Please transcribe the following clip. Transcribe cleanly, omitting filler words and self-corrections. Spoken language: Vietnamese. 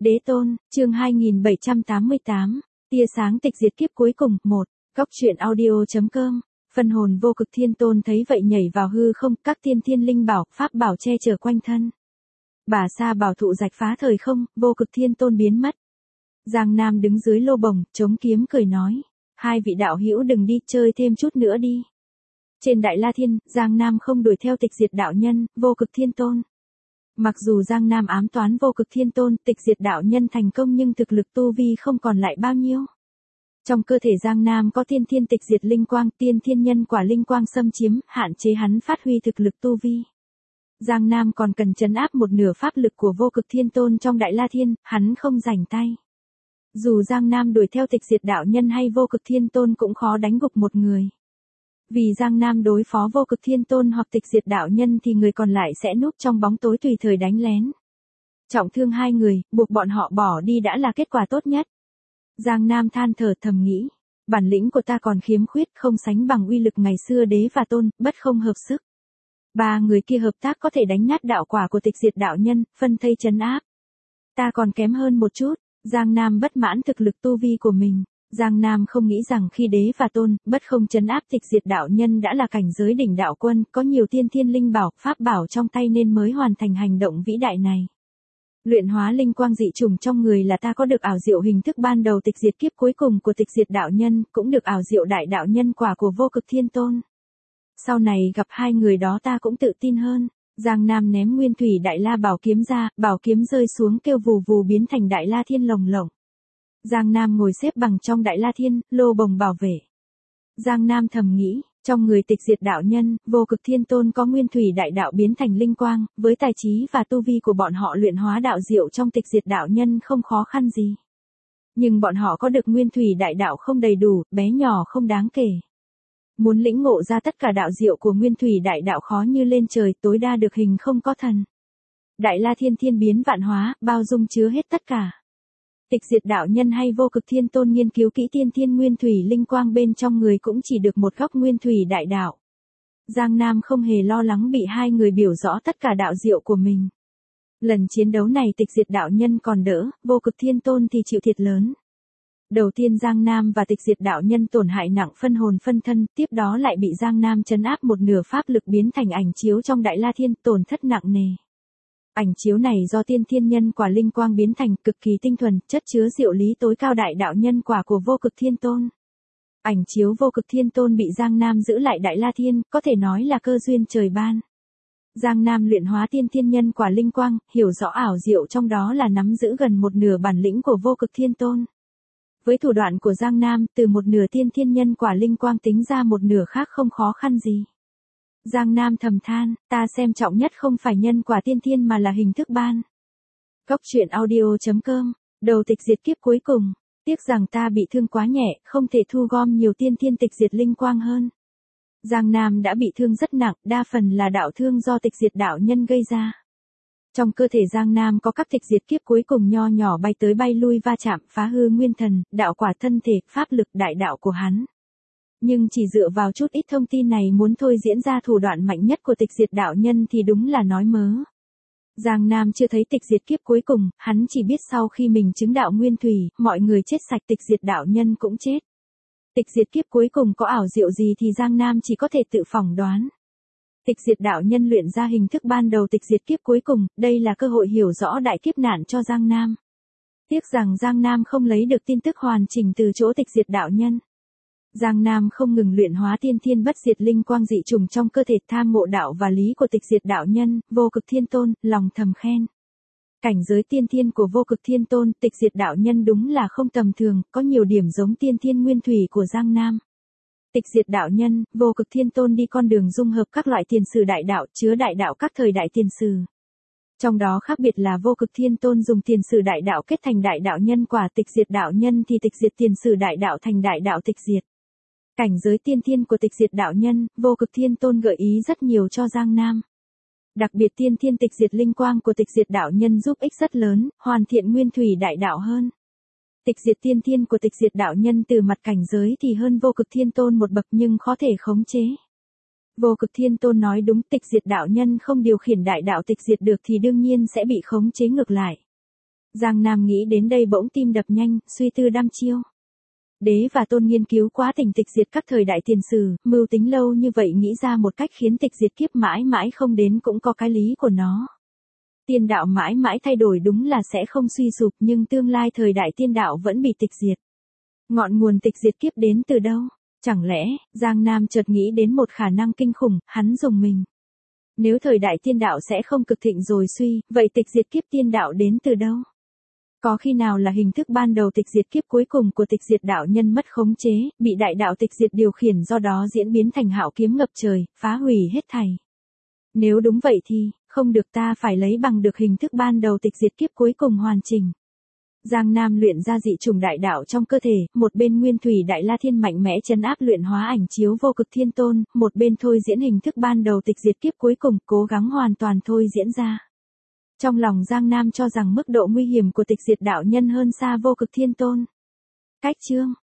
Đế tôn, chương 2788, tia sáng tịch diệt kiếp cuối cùng, 1, góc truyện audio.com, phân hồn vô cực thiên tôn thấy vậy nhảy vào hư không, các tiên thiên linh bảo, pháp bảo che chở quanh thân. Bà sa bảo thụ rạch phá thời không, vô cực thiên tôn biến mất. Giang Nam đứng dưới lô bồng, chống kiếm cười nói, hai vị đạo hữu đừng đi, chơi thêm chút nữa đi. Trên Đại La Thiên, Giang Nam không đuổi theo tịch diệt đạo nhân, vô cực thiên tôn. Mặc dù Giang Nam ám toán vô cực thiên tôn, tịch diệt đạo nhân thành công nhưng thực lực tu vi không còn lại bao nhiêu. Trong cơ thể Giang Nam có tiên thiên tịch diệt linh quang, tiên thiên nhân quả linh quang xâm chiếm, hạn chế hắn phát huy thực lực tu vi. Giang Nam còn cần trấn áp một nửa pháp lực của vô cực thiên tôn trong Đại La Thiên, hắn không rảnh tay. Dù Giang Nam đuổi theo tịch diệt đạo nhân hay vô cực thiên tôn cũng khó đánh gục một người. Vì Giang Nam đối phó vô cực thiên tôn hoặc tịch diệt đạo nhân thì người còn lại sẽ núp trong bóng tối tùy thời đánh lén. Trọng thương hai người, buộc bọn họ bỏ đi đã là kết quả tốt nhất. Giang Nam than thở thầm nghĩ, bản lĩnh của ta còn khiếm khuyết, không sánh bằng uy lực ngày xưa đế và tôn, bất không hợp sức. Ba người kia hợp tác có thể đánh nát đạo quả của tịch diệt đạo nhân, phân thây trấn áp. Ta còn kém hơn một chút. Giang Nam bất mãn thực lực tu vi của mình. Giang Nam không nghĩ rằng khi đế và tôn, bất không trấn áp tịch diệt đạo nhân đã là cảnh giới đỉnh đạo quân, có nhiều tiên thiên linh bảo, pháp bảo trong tay nên mới hoàn thành hành động vĩ đại này. Luyện hóa linh quang dị trùng trong người là ta có được ảo diệu hình thức ban đầu tịch diệt kiếp cuối cùng của tịch diệt đạo nhân, cũng được ảo diệu đại đạo nhân quả của vô cực thiên tôn. Sau này gặp hai người đó ta cũng tự tin hơn. Giang Nam ném nguyên thủy đại la bảo kiếm ra, bảo kiếm rơi xuống kêu vù vù biến thành Đại La Thiên lồng lộng. Giang Nam ngồi xếp bằng trong Đại La Thiên, lô bồng bảo vệ. Giang Nam thầm nghĩ, trong người tịch diệt đạo nhân, vô cực thiên tôn có nguyên thủy đại đạo biến thành linh quang, với tài trí và tu vi của bọn họ luyện hóa đạo diệu trong tịch diệt đạo nhân không khó khăn gì. Nhưng bọn họ có được nguyên thủy đại đạo không đầy đủ, bé nhỏ không đáng kể. Muốn lĩnh ngộ ra tất cả đạo diệu của nguyên thủy đại đạo khó như lên trời, tối đa được hình không có thần. Đại La Thiên thiên biến vạn hóa, bao dung chứa hết tất cả. Tịch diệt đạo nhân hay vô cực thiên tôn nghiên cứu kỹ tiên thiên nguyên thủy linh quang bên trong người cũng chỉ được một góc nguyên thủy đại đạo. Giang Nam không hề lo lắng bị hai người biểu rõ tất cả đạo diệu của mình. Lần chiến đấu này tịch diệt đạo nhân còn đỡ, vô cực thiên tôn thì chịu thiệt lớn. Đầu tiên Giang Nam và tịch diệt đạo nhân tổn hại nặng phân hồn phân thân, tiếp đó lại bị Giang Nam trấn áp một nửa pháp lực biến thành ảnh chiếu trong Đại La Thiên, tổn thất nặng nề. Ảnh chiếu này do tiên thiên nhân quả linh quang biến thành, cực kỳ tinh thuần, chất chứa diệu lý tối cao đại đạo nhân quả của vô cực thiên tôn. Ảnh chiếu vô cực thiên tôn bị Giang Nam giữ lại Đại La Thiên, có thể nói là cơ duyên trời ban. Giang Nam luyện hóa tiên thiên nhân quả linh quang, hiểu rõ ảo diệu trong đó là nắm giữ gần một nửa bản lĩnh của vô cực thiên tôn. Với thủ đoạn của Giang Nam, từ một nửa tiên thiên nhân quả linh quang tính ra một nửa khác không khó khăn gì. Giang Nam thầm than, ta xem trọng nhất không phải nhân quả tiên thiên mà là hình thức ban. Góc truyện audio.com, đầu tịch diệt kiếp cuối cùng. Tiếc rằng ta bị thương quá nhẹ, không thể thu gom nhiều tiên thiên tịch diệt linh quang hơn. Giang Nam đã bị thương rất nặng, đa phần là đạo thương do tịch diệt đạo nhân gây ra. Trong cơ thể Giang Nam có các tịch diệt kiếp cuối cùng nho nhỏ bay tới bay lui va chạm, phá hư nguyên thần, đạo quả thân thể, pháp lực đại đạo của hắn. Nhưng chỉ dựa vào chút ít thông tin này muốn thôi diễn ra thủ đoạn mạnh nhất của tịch diệt đạo nhân thì đúng là nói mớ. Giang Nam chưa thấy tịch diệt kiếp cuối cùng, hắn chỉ biết sau khi mình chứng đạo nguyên thủy, mọi người chết sạch tịch diệt đạo nhân cũng chết. Tịch diệt kiếp cuối cùng có ảo diệu gì thì Giang Nam chỉ có thể tự phỏng đoán. Tịch diệt đạo nhân luyện ra hình thức ban đầu tịch diệt kiếp cuối cùng, đây là cơ hội hiểu rõ đại kiếp nạn cho Giang Nam. Tiếc rằng Giang Nam không lấy được tin tức hoàn chỉnh từ chỗ tịch diệt đạo nhân. Giang Nam không ngừng luyện hóa tiên thiên bất diệt linh quang dị trùng trong cơ thể, tham ngộ đạo và lý của tịch diệt đạo nhân, vô cực thiên tôn, lòng thầm khen. Cảnh giới tiên thiên của vô cực thiên tôn, tịch diệt đạo nhân đúng là không tầm thường, có nhiều điểm giống tiên thiên nguyên thủy của Giang Nam. Tịch diệt đạo nhân, vô cực thiên tôn đi con đường dung hợp các loại tiền sử đại đạo, chứa đại đạo các thời đại tiền sử. Trong đó khác biệt là vô cực thiên tôn dùng tiền sử đại đạo kết thành đại đạo nhân quả, tịch diệt đạo nhân thì tịch diệt tiền sử đại đạo thành đại đạo tịch diệt. Cảnh giới tiên thiên của tịch diệt đạo nhân, vô cực thiên tôn gợi ý rất nhiều cho Giang Nam. Đặc biệt tiên thiên tịch diệt linh quang của tịch diệt đạo nhân giúp ích rất lớn, hoàn thiện nguyên thủy đại đạo hơn. Tịch diệt tiên thiên của tịch diệt đạo nhân từ mặt cảnh giới thì hơn vô cực thiên tôn một bậc nhưng khó thể khống chế. Vô cực thiên tôn nói đúng, tịch diệt đạo nhân không điều khiển đại đạo tịch diệt được thì đương nhiên sẽ bị khống chế ngược lại. Giang Nam nghĩ đến đây bỗng tim đập nhanh, suy tư đăm chiêu. Đế và Tôn nghiên cứu quá tình tịch diệt các thời đại tiền sử, mưu tính lâu như vậy nghĩ ra một cách khiến tịch diệt kiếp mãi mãi không đến cũng có cái lý của nó. Tiên đạo mãi mãi thay đổi đúng là sẽ không suy sụp, nhưng tương lai thời đại tiên đạo vẫn bị tịch diệt. Ngọn nguồn tịch diệt kiếp đến từ đâu? Chẳng lẽ, Giang Nam chợt nghĩ đến một khả năng kinh khủng, hắn rùng mình. Nếu thời đại tiên đạo sẽ không cực thịnh rồi suy, vậy tịch diệt kiếp tiên đạo đến từ đâu? Có khi nào là hình thức ban đầu tịch diệt kiếp cuối cùng của tịch diệt đạo nhân mất khống chế, bị đại đạo tịch diệt điều khiển do đó diễn biến thành hạo kiếm ngập trời, phá hủy hết thảy? Nếu đúng vậy thì, không được, ta phải lấy bằng được hình thức ban đầu tịch diệt kiếp cuối cùng hoàn chỉnh. Giang Nam luyện ra dị chủng đại đạo trong cơ thể, một bên Nguyên Thủy Đại La Thiên mạnh mẽ trấn áp luyện hóa ảnh chiếu Vô Cực Thiên Tôn, một bên thôi diễn hình thức ban đầu tịch diệt kiếp cuối cùng, cố gắng hoàn toàn thôi diễn ra. Trong lòng Giang Nam cho rằng mức độ nguy hiểm của tịch diệt đạo nhân hơn xa Vô Cực Thiên Tôn. Cách chương